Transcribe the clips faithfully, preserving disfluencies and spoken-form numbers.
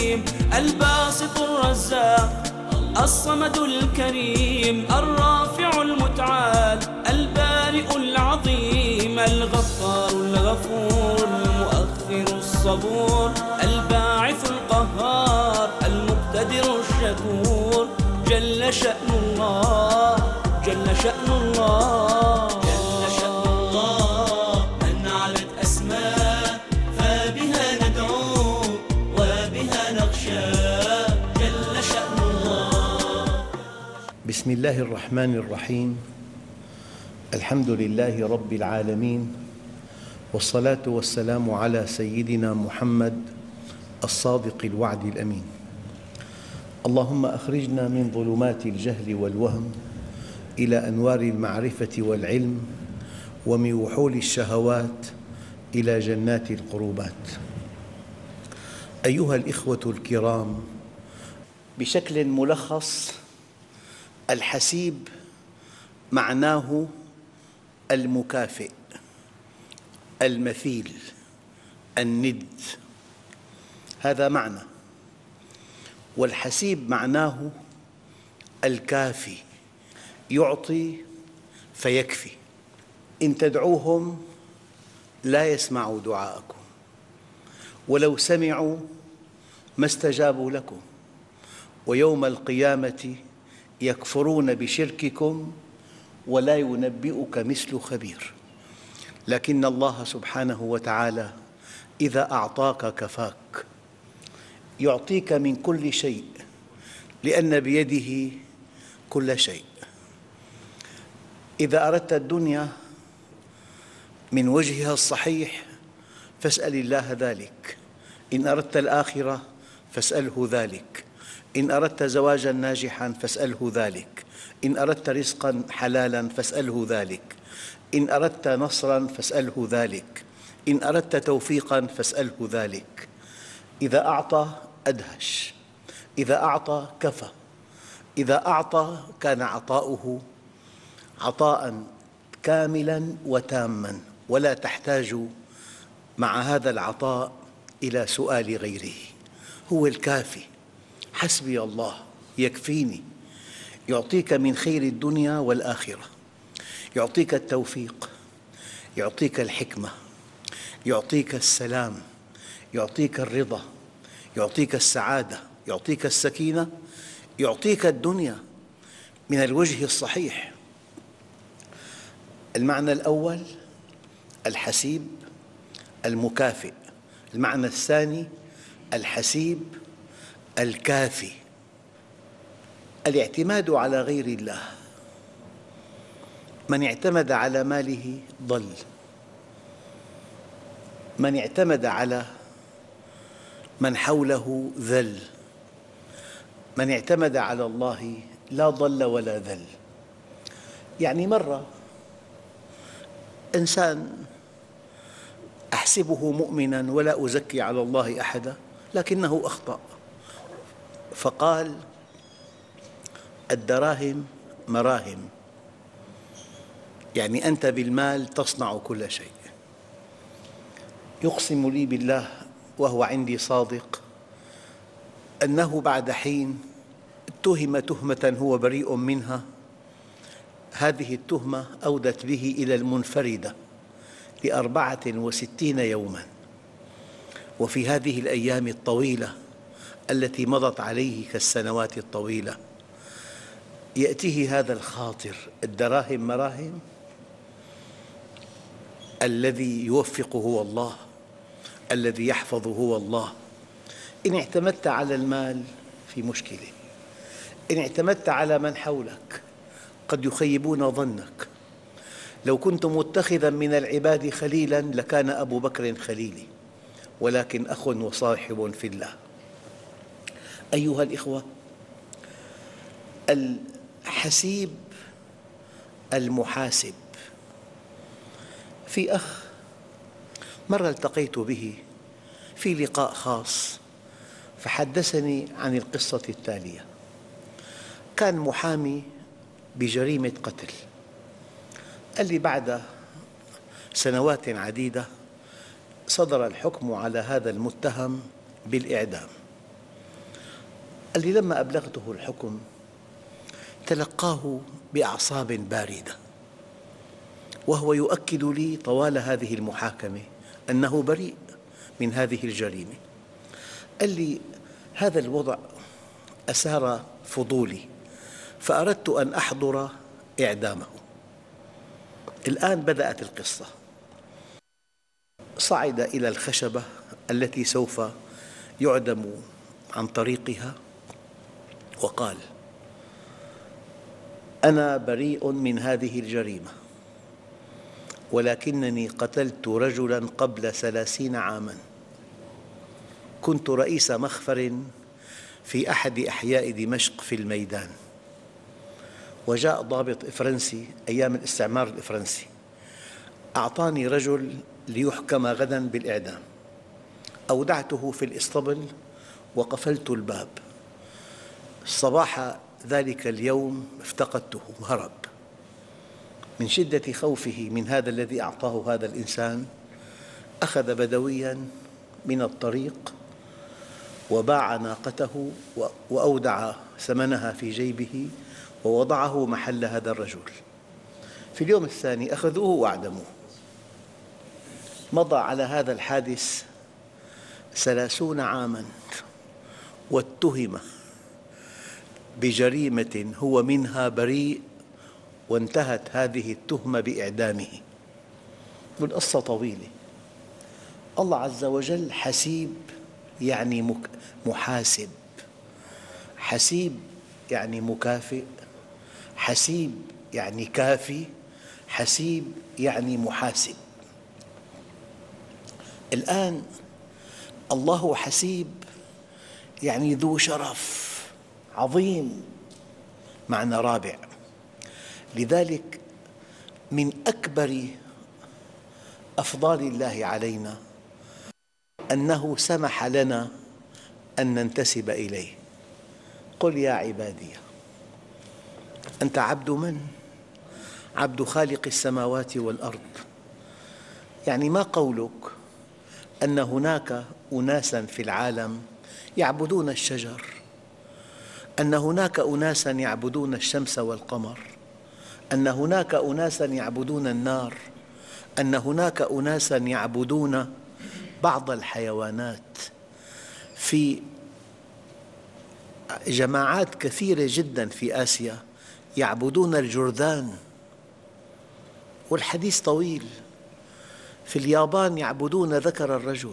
الحليم الباسط الرزاق الصمد الكريم الرافع المتعال البارئ العظيم الغفار الغفور المؤخر الصبور الباعث القهار المقتدر الشكور جل شأن الله جل شأن الله جل شأن الله من علت أسماء فبها ندعو وبها نخشى جل شأن الله. بسم الله الرحمن الرحيم. الحمد لله رب العالمين، والصلاة والسلام على سيدنا محمد الصادق الوعد الأمين. اللهم أخرجنا من ظلمات الجهل والوهم إلى أنوار المعرفة والعلم، ومن وحول الشهوات إلى جنات القربات. أيها الإخوة الكرام، بشكل ملخص، الحسيب معناه المكافئ، المثيل، الند، هذا معنى. والحسيب معناه الكافي، يعطي فيكفي. إن تدعوهم لا يسمعوا دعاءكم، ولو سمعوا ما استجابوا لكم، ويوم القيامة يكفرون بشرككم ولا ينبئك مثل خبير. لكن الله سبحانه وتعالى إذا أعطاك كفاك، يعطيك من كل شيء، لأن بيده كل شيء. إذا أردت الدنيا من وجهها الصحيح فاسأل الله ذلك، إن أردت الآخرة فاسأله ذلك، إن أردت زواجاً ناجحاً فاسأله ذلك، إن أردت رزقاً حلالاً فاسأله ذلك، إن أردت نصراً فاسأله ذلك، إن أردت توفيقاً فاسأله ذلك. إذا أعطى أدهش، إذا أعطى كفى، إذا أعطى كان عطاؤه عطاء كاملا وتاما، ولا تحتاج مع هذا العطاء إلى سؤال غيره. هو الكافي، حسبي الله يكفيني، يعطيك من خير الدنيا والآخرة، يعطيك التوفيق، يعطيك الحكمة، يعطيك السلام، يعطيك الرضا، يعطيك السعادة، يعطيك السكينة، يعطيك الدنيا من الوجه الصحيح. المعنى الأول الحسيب المكافئ، المعنى الثاني الحسيب الكافي. الاعتماد على غير الله، من اعتمد على ماله ضل، من اعتمد على من حوله ذل، من اعتمد على الله لا ضل ولا ذل. يعني مرة إنسان أحسبه مؤمناً ولا أزكي على الله أحداً، لكنه أخطأ فقال: الدراهم مراهم، يعني أنت بالمال تصنع كل شيء. يقسم لي بالله وهو عندي صادق أنه بعد حين اتهم تهمة هو بريء منها، هذه التهمة أودت به إلى المنفردة لأربعة وستين يوماً. وفي هذه الأيام الطويلة التي مضت عليه كالسنوات الطويلة يأتيه هذا الخاطر: الدراهم مراهم، الذي يوفق هو الله، الذي يحفظ هو الله. إن اعتمدت على المال في مشكلة، إن اعتمدت على من حولك قد يخيبون ظنك. لو كنت متخذاً من العباد خليلاً لكان أبو بكر خليلي، ولكن أخ وصاحب في الله. أيها الإخوة، الحسيب المحاسب. في أخ مرة التقيت به في لقاء خاص، فحدثني عن القصة التالية: كان محامي بجريمة قتل، قال لي بعد سنوات عديدة صدر الحكم على هذا المتهم بالإعدام. قال لي: لما أبلغته الحكم تلقاه بأعصاب باردة، وهو يؤكد لي طوال هذه المحاكمة أنه بريء من هذه الجريمة. قال لي: هذا الوضع أثار فضولي فأردت أن أحضر إعدامه. الآن بدأت القصة. صعد إلى الخشبة التي سوف يعدم عن طريقها وقال: أنا بريء من هذه الجريمة، ولكنني قتلت رجلاً قبل ثلاثين عاماً. كنت رئيس مخفر في أحد أحياء دمشق في الميدان، وجاء ضابط فرنسي أيام الاستعمار الفرنسي، أعطاني رجل ليحكم غداً بالإعدام. أودعته في الإسطبل وقفلت الباب. صباح ذلك اليوم افتقدته، هرب. من شدة خوفه من هذا الذي أعطاه هذا الإنسان، أخذ بدوياً من الطريق وباع ناقته وأودع ثمنها في جيبه ووضعه محل هذا الرجل. في اليوم الثاني أخذوه وأعدموه. مضى على هذا الحادث ثلاثون عاماً، واتهم بجريمة هو منها بريء، وانتهت هذه التهمة بإعدامه. والقصة طويلة. الله عز وجل حسيب يعني محاسب، حسيب يعني مكافئ، حسيب يعني كافي، حسيب يعني محاسب. الآن الله حسيب يعني ذو شرف عظيم، معنى رابع. لذلك من أكبر أفضال الله علينا أنه سمح لنا أن ننتسب إليه. قل يا عبادي، أنت عبد من؟ عبد خالق السماوات والأرض. يعني ما قولك أن هناك أناساً في العالم يعبدون الشجر، أن هناك أناساً يعبدون الشمس والقمر، أن هناك أناساً يعبدون النار، أن هناك أناساً يعبدون بعض الحيوانات. في جماعات كثيرة جداً في آسيا يعبدون الجرذان، والحديث طويل. في اليابان يعبدون ذكر الرجل.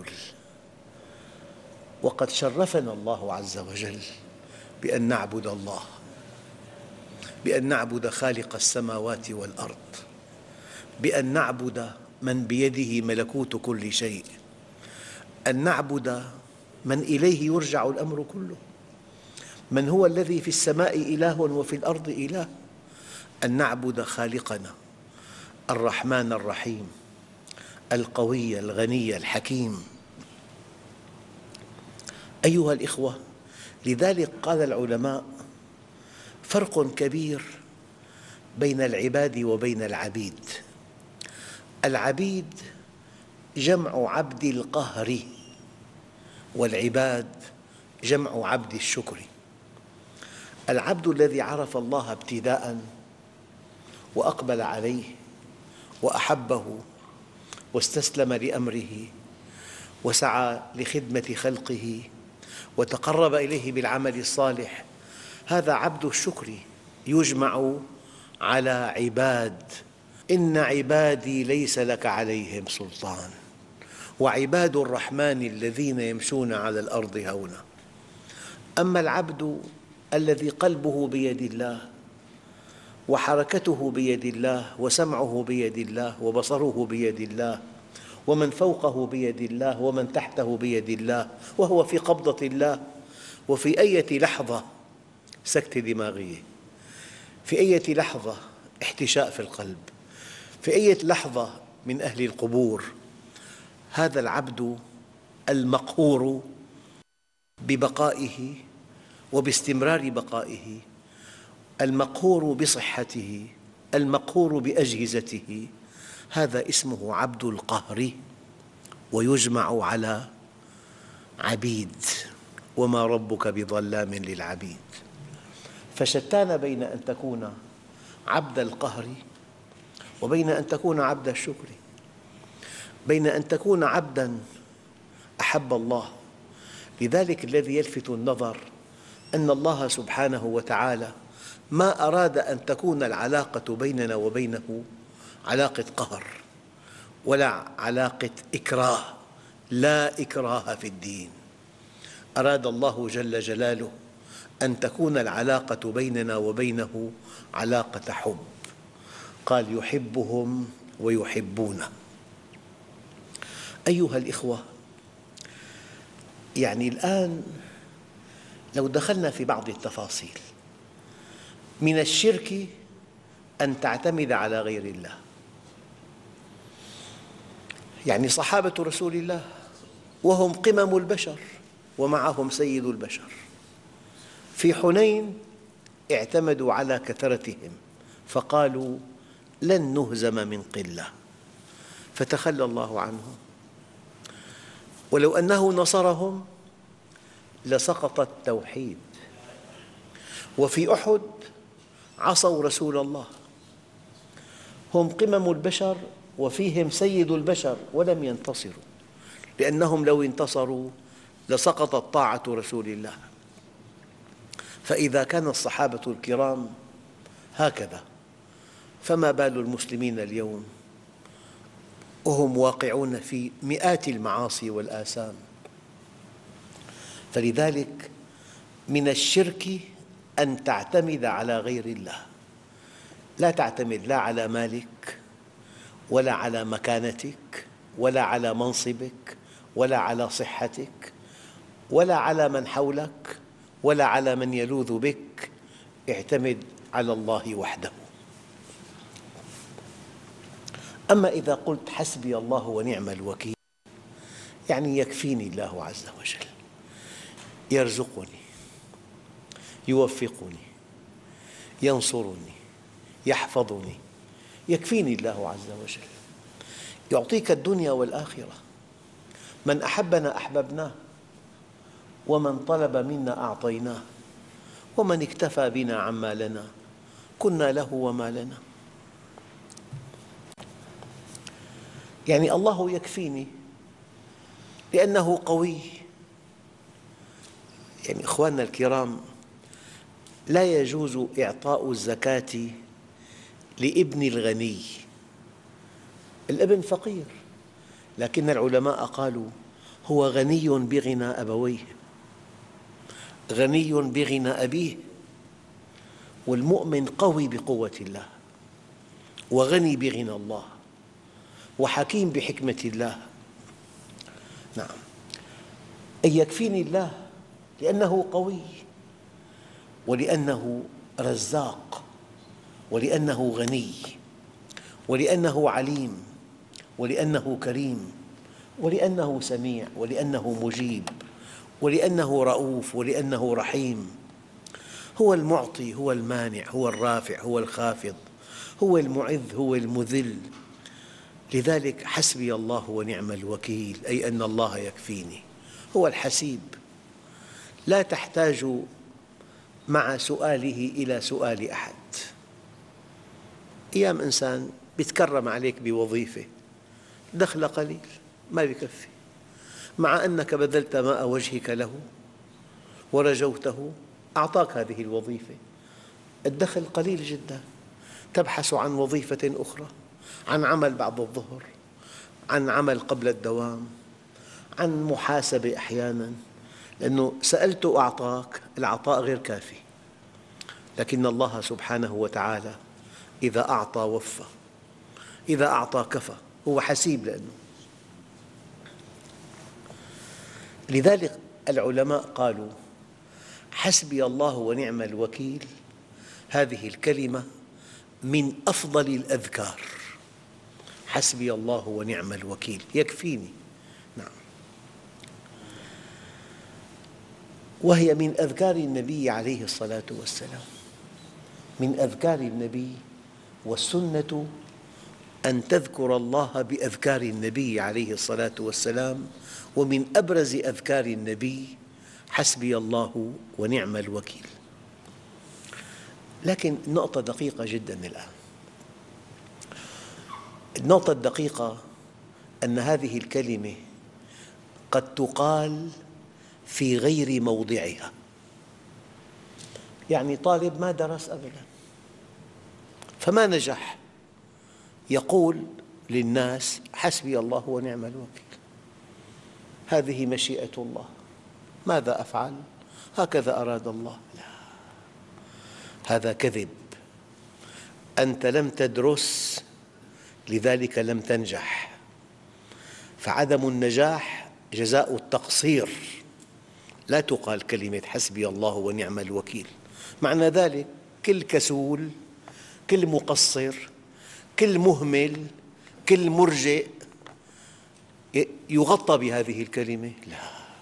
وقد شرفنا الله عز وجل بأن نعبد الله، بأن نعبد خالق السماوات والأرض، بأن نعبد من بيده ملكوت كل شيء، أن نعبد من إليه يرجع الأمر كله، من هو الذي في السماء إله وفي الأرض إله، أن نعبد خالقنا الرحمن الرحيم القوي الغني الحكيم. أيها الإخوة، لذلك قال العلماء: فرق كبير بين العباد وبين العبيد. العبيد جمع عبد القهر، والعباد جمع عبد الشكر. العبد الذي عرف الله ابتداءً وأقبل عليه وأحبه واستسلم لأمره وسعى لخدمة خلقه وتقرب إليه بالعمل الصالح، هذا عبد الشكر، يجمع على عباد. إن عبادي ليس لك عليهم سلطان، وعباد الرحمن الذين يمشون على الأرض هونا. أما العبد الذي قلبه بيد الله وحركته بيد الله وسمعه بيد الله وبصره بيد الله ومن فوقه بيد الله ومن تحته بيد الله، وهو في قبضة الله، وفي أي لحظة سكتة دماغية، في أي لحظة احتشاء في القلب، في أي لحظة من أهل القبور. هذا العبد المقهور ببقائه وباستمرار بقائه، المقهور بصحته، المقهور بأجهزته، هذا اسمه عبد القهر، ويجمع على عبيد. وما ربك بظلام للعبيد. فشتان بين أن تكون عبد القهر وبين أن تكون عبد الشكر، بين أن تكون عبدا أحب الله. لذلك الذي يلفت النظر أن الله سبحانه وتعالى ما أراد أن تكون العلاقة بيننا وبينه علاقة قهر ولا علاقة إكراه، لا إكراه في الدين. أراد الله جل جلاله أن تكون العلاقة بيننا وبينه علاقة حب، قال يحبهم ويحبونه. أيها الإخوة، يعني الآن لو دخلنا في بعض التفاصيل، من الشرك أن تعتمد على غير الله. يعني صحابة رسول الله وهم قمم البشر ومعهم سيد البشر، في حنين اعتمدوا على كثرتهم فقالوا لن نهزم من قلة، فتخلى الله عنهم. ولو أنه نصرهم لسقط التوحيد. وفي أحد عصوا رسول الله، هم قمم البشر وفيهم سيد البشر ولم ينتصروا، لأنهم لو انتصروا لسقطت طاعة رسول الله. فإذا كان الصحابة الكرام هكذا، فما بال المسلمين اليوم وهم واقعون في مئات المعاصي والآثام؟ فلذلك من الشرك أن تعتمد على غير الله، لا تعتمد لا على مالك ولا على مكانتك ولا على منصبك ولا على صحتك ولا على من حولك ولا على من يلوذ بك، اعتمد على الله وحده. أما إذا قلت حسبي الله ونعم الوكيل، يعني يكفيني الله عز وجل، يرزقني، يوفقني، ينصرني، يحفظني، يكفيني الله عز وجل، يعطيك الدنيا والآخرة. من أحبنا أحببناه، ومن طلب منا أعطيناه، ومن اكتفى بنا عما لنا كنا له وما لنا. يعني الله يكفيني لأنه قوي. يعني أخواننا الكرام، لا يجوز إعطاء الزكاة لابن الغني. الابن فقير، لكن العلماء قالوا هو غني بغنى أبويه، غني بغنى أبيه، والمؤمن قوي بقوة الله وغني بغنى الله وحكيم بحكمة الله. نعم، أن يكفيني الله لأنه قوي ولأنه رزاق ولأنه غني ولأنه عليم ولأنه كريم ولأنه سميع ولأنه مجيب ولأنه رؤوف ولأنه رحيم. هو المعطي، هو المانع، هو الرافع، هو الخافض، هو المعز، هو المذل. لذلك حسبي الله ونعم الوكيل، أي أن الله يكفيني. هو الحسيب، لا تحتاج مع سؤاله إلى سؤال أحد. أيام إنسان يتكرم عليك بوظيفة، دخل قليل ما يكفي، مع أنك بذلت ماء وجهك له ورجوته، أعطاك هذه الوظيفة، الدخل قليل جدا. تبحث عن وظيفة أخرى، عن عمل بعد الظهر، عن عمل قبل الدوام، عن محاسبة أحياناً، لأنه سألت أعطاك، العطاء غير كافي. لكن الله سبحانه وتعالى إذا أعطى وفى، إذا أعطى كفى، هو حسيب. لأنه لذلك العلماء قالوا حسبي الله ونعم الوكيل، هذه الكلمة من أفضل الأذكار. حسبي الله ونعم الوكيل، يكفيني. نعم، وهي من أذكار النبي عليه الصلاة والسلام، من أذكار النبي. والسنة أن تذكر الله بأذكار النبي عليه الصلاة والسلام. ومن أبرز أذكار النبي حسبي الله ونعم الوكيل. لكن نقطة دقيقة جدا الآن. النقطة الدقيقة أن هذه الكلمة قد تقال في غير موضعها. يعني طالب ما درس أبدا فما نجح يقول للناس حسبي الله ونعم الوكيل، هذه مشيئة الله، ماذا أفعل؟ هكذا أراد الله. لا، هذا كذب. أنت لم تدرس لذلك لم تنجح، فعدم النجاح جزاء التقصير. لا تقال كلمة حسبي الله ونعم الوكيل. معنى ذلك كل كسول، كل مقصر، كل مهمل، كل مرجئ يغطى بهذه الكلمة. لا،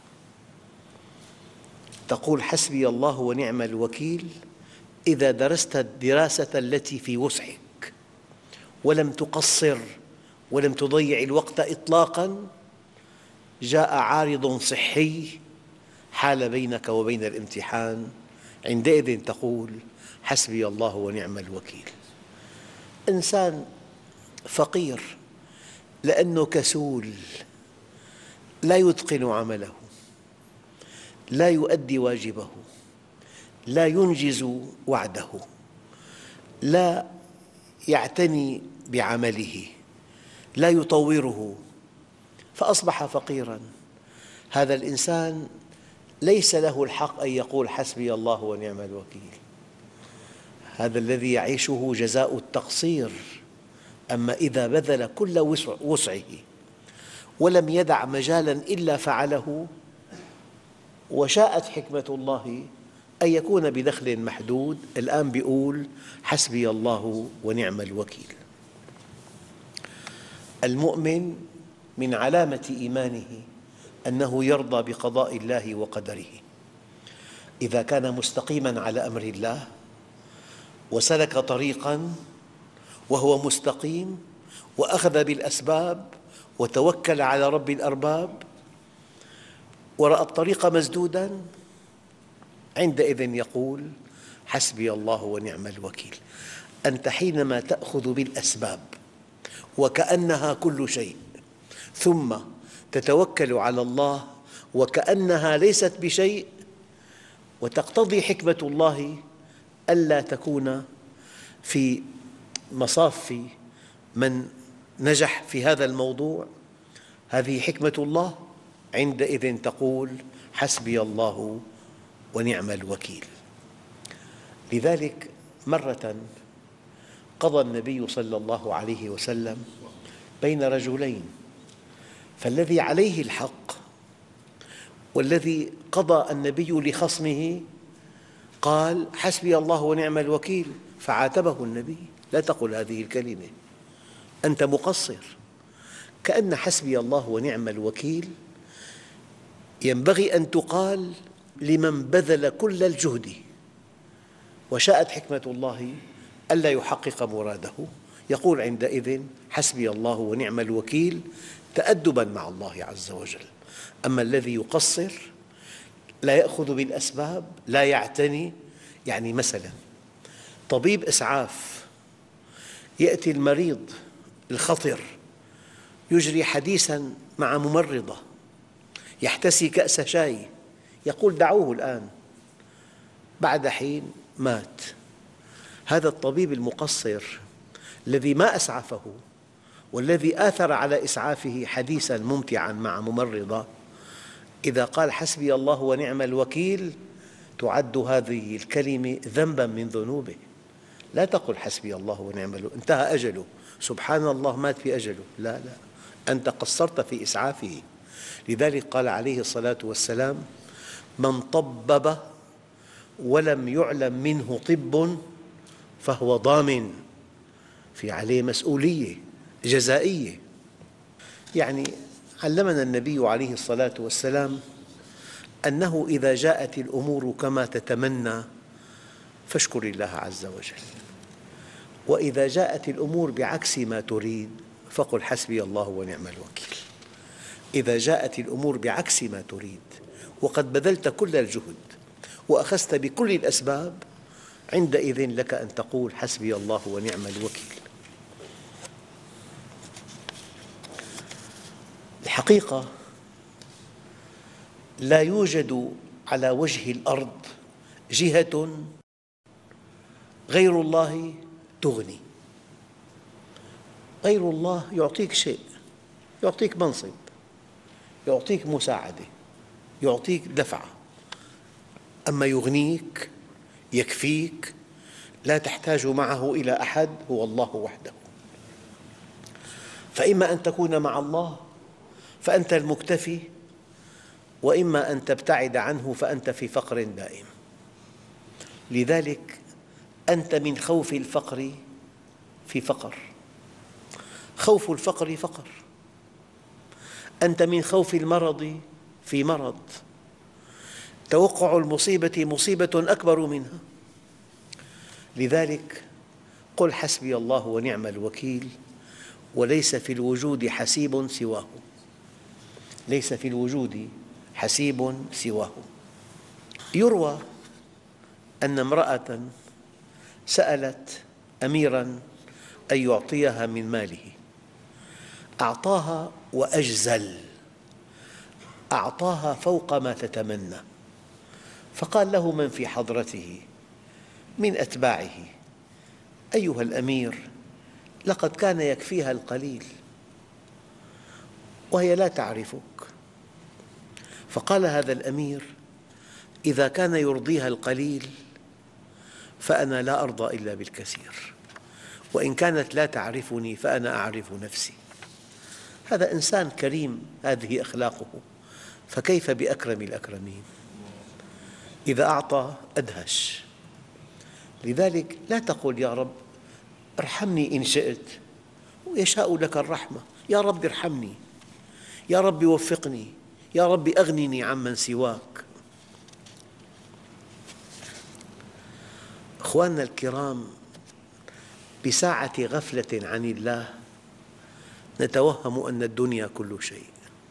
تقول حسبي الله ونعم الوكيل إذا درست الدراسة التي في وسعك ولم تقصر ولم تضيع الوقت إطلاقاً. جاء عارض صحي حال بينك وبين الامتحان، عندئذ تقول حسبي الله ونعم الوكيل. إنسان فقير لأنه كسول، لا يتقن عمله، لا يؤدي واجبه، لا ينجز وعده، لا يعتني بعمله، لا يطوره، فأصبح فقيراً. هذا الإنسان ليس له الحق أن يقول حسبي الله ونعم الوكيل. هذا الذي يعيشه جزاء التقصير. أما إذا بذل كل وسعه ولم يدع مجالاً إلا فعله، وشاءت حكمة الله أن يكون بدخل محدود، الآن يقول حسبي الله ونعم الوكيل. المؤمن من علامة إيمانه أنه يرضى بقضاء الله وقدره. إذا كان مستقيماً على أمر الله وسلك طريقاً وهو مستقيم وأخذ بالأسباب وتوكل على رب الأرباب ورأى الطريق مسدوداً، عندئذ يقول حسبي الله ونعم الوكيل. أنت حينما تأخذ بالأسباب وكأنها كل شيء، ثم تتوكل على الله وكأنها ليست بشيء، وتقتضي حكمة الله ألا تكون في مصاف من نجح في هذا الموضوع، هذه حكمة الله، عندئذ تقول حسبي الله ونعم الوكيل. لذلك مرة قضى النبي صلى الله عليه وسلم بين رجلين، فالذي عليه الحق والذي قضى النبي لخصمه قال حسبي الله ونعم الوكيل، فعاتبه النبي لا تقل هذه الكلمة، أنت مقصر. كأن حسبي الله ونعم الوكيل ينبغي أن تقال لمن بذل كل الجهد وشاءت حكمة الله ألا يحقق مراده، يقول عندئذ حسبي الله ونعم الوكيل تأدباً مع الله عز وجل. أما الذي يقصر لا يأخذ بالأسباب، لا يعتني، يعني مثلاً طبيب إسعاف يأتي المريض الخطر يجري حديثاً مع ممرضة، يحتسي كأس شاي، يقول دعوه الآن، بعد حين مات. هذا الطبيب المقصر الذي ما أسعفه والذي آثر على إسعافه حديثاً ممتعاً مع ممرضة، إذا قال حسبي الله ونعم الوكيل تعد هذه الكلمة ذنباً من ذنوبه. لا تقل حسبي الله ونعم الوكيل، انتهى أجله، سبحان الله مات في أجله، لا لا، أنت قصرت في إسعافه. لذلك قال عليه الصلاة والسلام من طبب ولم يعلم منه طب فهو ضامن، في عليه مسؤولية جزائية. يعني علمنا النبي عليه الصلاة والسلام أنه إذا جاءت الأمور كما تتمنى فاشكر الله عز وجل، وإذا جاءت الأمور بعكس ما تريد فقل حسبي الله ونعم الوكيل. إذا جاءت الأمور بعكس ما تريد وقد بذلت كل الجهد وأخذت بكل الأسباب، عندئذ لك أن تقول حسبي الله ونعم الوكيل. الحقيقة لا يوجد على وجه الأرض جهة غير الله تغني. غير الله يعطيك شيء، يعطيك منصب، يعطيك مساعدة، يعطيك دفعة، أما يغنيك يكفيك لا تحتاج معه إلى أحد هو الله وحده. فإما أن تكون مع الله فأنت المكتفي، وإما أن تبتعد عنه فأنت في فقر دائم. لذلك أنت من خوف الفقر في فقر، خوف الفقر فقر، أنت من خوف المرض في مرض، توقع المصيبة مصيبة أكبر منها. لذلك قل حسبي الله ونعم الوكيل، وليس في الوجود حسيب سواه، ليس في الوجود حسيب سواه. يروى أن امرأة سألت أميراً أن يعطيها من ماله، أعطاها وأجزل، أعطاها فوق ما تتمنى، فقال له من في حضرته من أتباعه: أيها الأمير، لقد كان يكفيها القليل وهي لا تعرفك. فقال هذا الأمير: إذا كان يرضيها القليل فأنا لا أرضى إلا بالكثير، وإن كانت لا تعرفني فأنا أعرف نفسي. هذا إنسان كريم، هذه أخلاقه، فكيف بأكرم الأكرمين؟ إذا أعطى أدهش. لذلك لا تقل يا رب ارحمني إن شئت، يشاء لك الرحمة، يا رب ارحمني، يا رب وفقني، يا رب أغنني عمن سواك. أخواننا الكرام، بساعة غفلة عن الله نتوهم أن الدنيا كل شيء.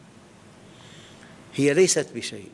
هي ليست بشيء،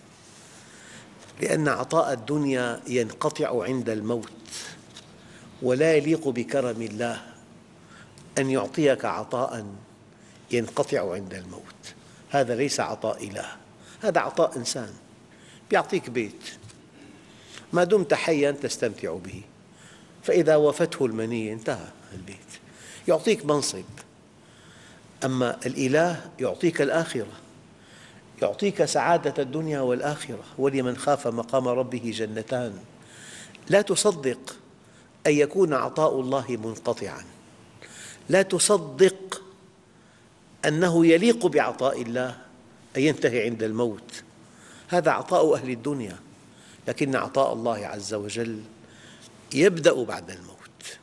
لأن عطاء الدنيا ينقطع عند الموت، ولا يليق بكرم الله أن يعطيك عطاء ينقطع عند الموت. هذا ليس عطاء إله، هذا عطاء إنسان. يعطيك بيت، ما دمت حياً تستمتع به، فإذا وفته المنية انتهى البيت. يعطيك منصب، أما الإله يعطيك الآخرة، يعطيك سعادة الدنيا والآخرة. ولمن خاف مقام ربه جنتان. لا تصدق أن يكون عطاء الله منقطعاً، لا تصدق أنه يليق بعطاء الله أن ينتهي عند الموت. هذا عطاء أهل الدنيا، لكن عطاء الله عز وجل يبدأ بعد الموت.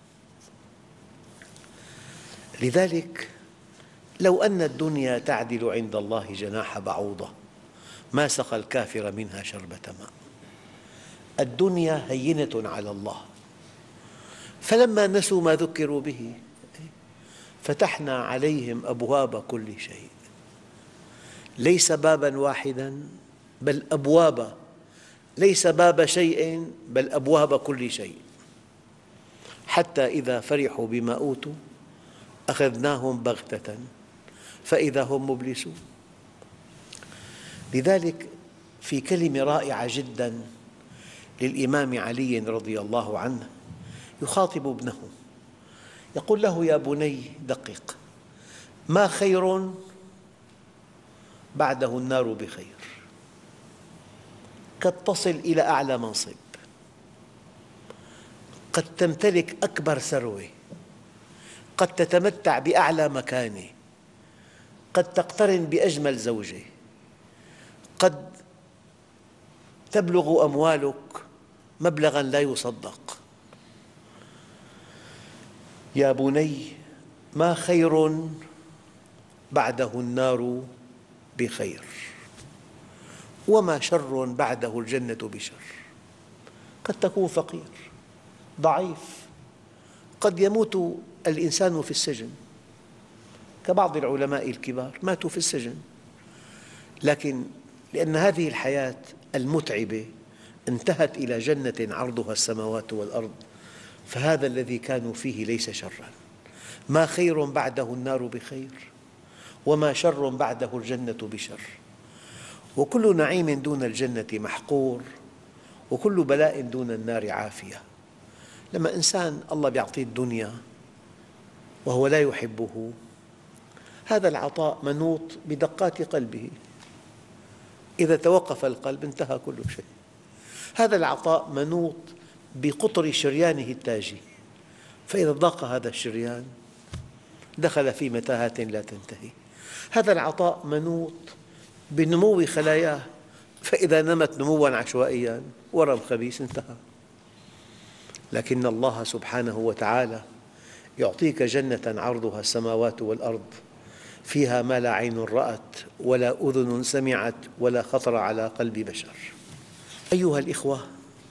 لذلك لو أن الدنيا تعدل عند الله جناح بعوضة ما سقى الكافر منها شربة ماء. الدنيا هينة على الله، فلما نسوا ما ذكروا به فتحنا عليهم أبواب كل شيء، ليس باباً واحداً بل أبوابا، ليس باب شيء بل أبواب كل شيء، حتى إذا فرحوا بما أوتوا أخذناهم بغتة فإذا هم مبلسون. لذلك في كلمة رائعة جداً للإمام علي رضي الله عنه يخاطب ابنه، يقول له: يا بني دقق، ما خير بعده النار بخير. قد تصل إلى أعلى منصب، قد تمتلك أكبر ثروة، قد تتمتع بأعلى مكانة، قد تقترن بأجمل زوجة، قد تبلغ أموالك مبلغاً لا يصدق. يا بني، ما خير بعده النار بخير، وما شر بعده الجنة بشر. قد تكون فقير ضعيف، قد يموت الإنسان في السجن، كبعض العلماء الكبار ماتوا في السجن، لكن لأن هذه الحياة المتعبة انتهت إلى جنة عرضها السماوات والأرض، فهذا الذي كانوا فيه ليس شرا. ما خير بعده النار بخير، وما شر بعده الجنة بشر، وكل نعيم دون الجنة محقور، وكل بلاء دون النار عافية. لما إنسان الله يعطيه الدنيا وهو لا يحبه، هذا العطاء منوط بدقات قلبه، إذا توقف القلب انتهى كل شيء. هذا العطاء منوط بقطر شريانه التاجي، فإذا ضاق هذا الشريان دخل في متاهات لا تنتهي. هذا العطاء منوط بنمو خلاياه، فإذا نمت نمواً عشوائياً ورم خبيث انتهى. لكن الله سبحانه وتعالى يعطيك جنة عرضها السماوات والأرض، فيها ما لا عين رأت ولا أذن سمعت ولا خطر على قلب بشر. أيها الإخوة،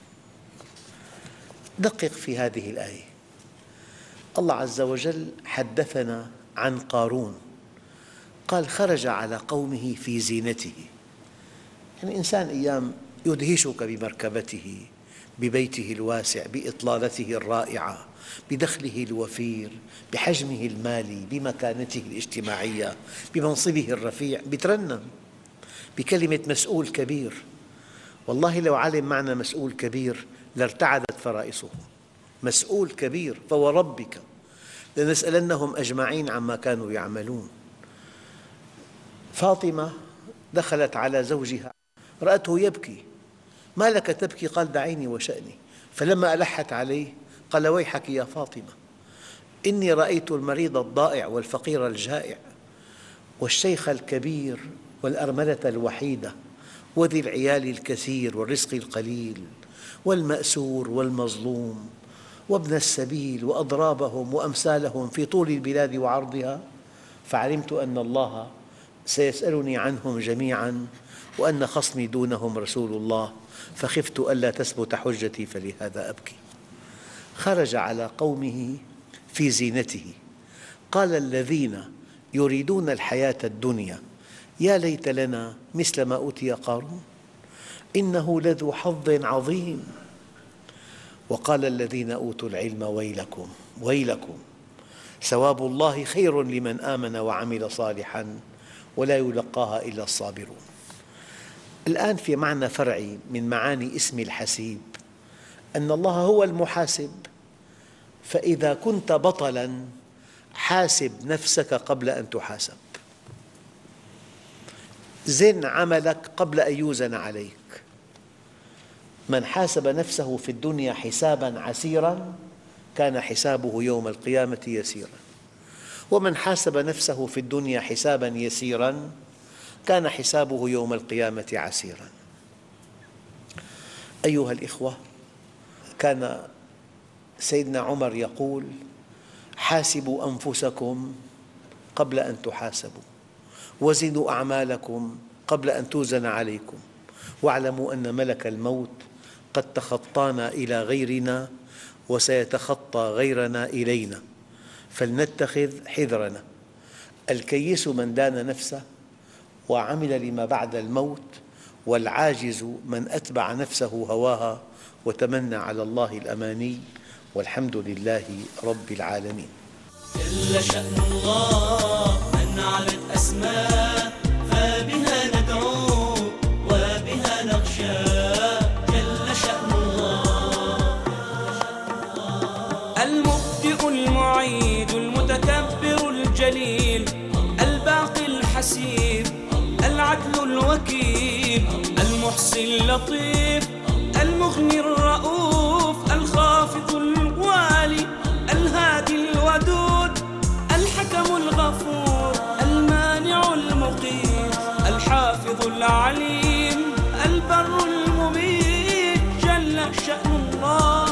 دقق في هذه الآية. الله عز وجل حدثنا عن قارون، قال خرج على قومه في زينته، يعني إنسان أيام يدهشك بمركبته، ببيته الواسع، بإطلالته الرائعة، بدخله الوفير، بحجمه المالي، بمكانته الاجتماعية، بمنصبه الرفيع، بترنم بكلمة مسؤول كبير. والله لو علم معنى مسؤول كبير لارتعدت فرائصه. مسؤول كبير، فوربك لنسألنهم أجمعين عما كانوا يعملون. فاطمة دخلت على زوجها رأته يبكي، ما لك تبكي؟ قال دعيني وشأني. فلما ألحت عليه قال ويحك يا فاطمة، إني رأيت المريض الضائع والفقير الجائع والشيخ الكبير والأرملة الوحيدة وذي العيال الكثير والرزق القليل والمأسور والمظلوم وابن السبيل وأضرابهم وأمثالهم في طول البلاد وعرضها، فعلمت أن الله سيسألني عنهم جميعاً وأن خصمي دونهم رسول الله، فخفت ألا تثبت حجتي فلهذا أبكي. خرج على قومه في زينته، قال الذين يريدون الحياة الدنيا يا ليت لنا مثل ما أوتي قارون إنه لذو حظ عظيم. وقال الذين أوتوا العلم ويلكم ويلكم ثواب الله خير لمن آمن وعمل صالحاً ولا يلقاها إلا الصابرون. الآن في معنى فرعي من معاني اسم الحسيب، أن الله هو المحاسب، فإذا كنت بطلاً حاسب نفسك قبل أن تحاسب، زن عملك قبل أن يوزن عليك. من حاسب نفسه في الدنيا حساباً عسيراً كان حسابه يوم القيامة يسيراً، ومن حاسب نفسه في الدنيا حساباً يسيراً كان حسابه يوم القيامة عسيراً. أيها الإخوة، كان سيدنا عمر يقول حاسبوا أنفسكم قبل أن تحاسبوا، وزنوا أعمالكم قبل أن توزن عليكم، واعلموا أن ملك الموت قد تخطانا إلى غيرنا وسيتخطى غيرنا إلينا، فلنتخذ حذرنا. الكيس من دان نفسه وعمل لما بعد الموت، والعاجز من أتبع نفسه هواها وتمنى على الله الأماني، والحمد لله رب العالمين. جل شأن الله من علت أسماء، فبها ندعو وبها نخشى. جل شأن الله المبدئ المعيد المتكبر الجليل الباقي الحسيب العدل الوكيل المحصي اللطيف المغني الرؤوف الخافض الوالي الهادي الودود الحكم الغفور المانع المقيت الحافظ العليم البر المميت. جل شأن الله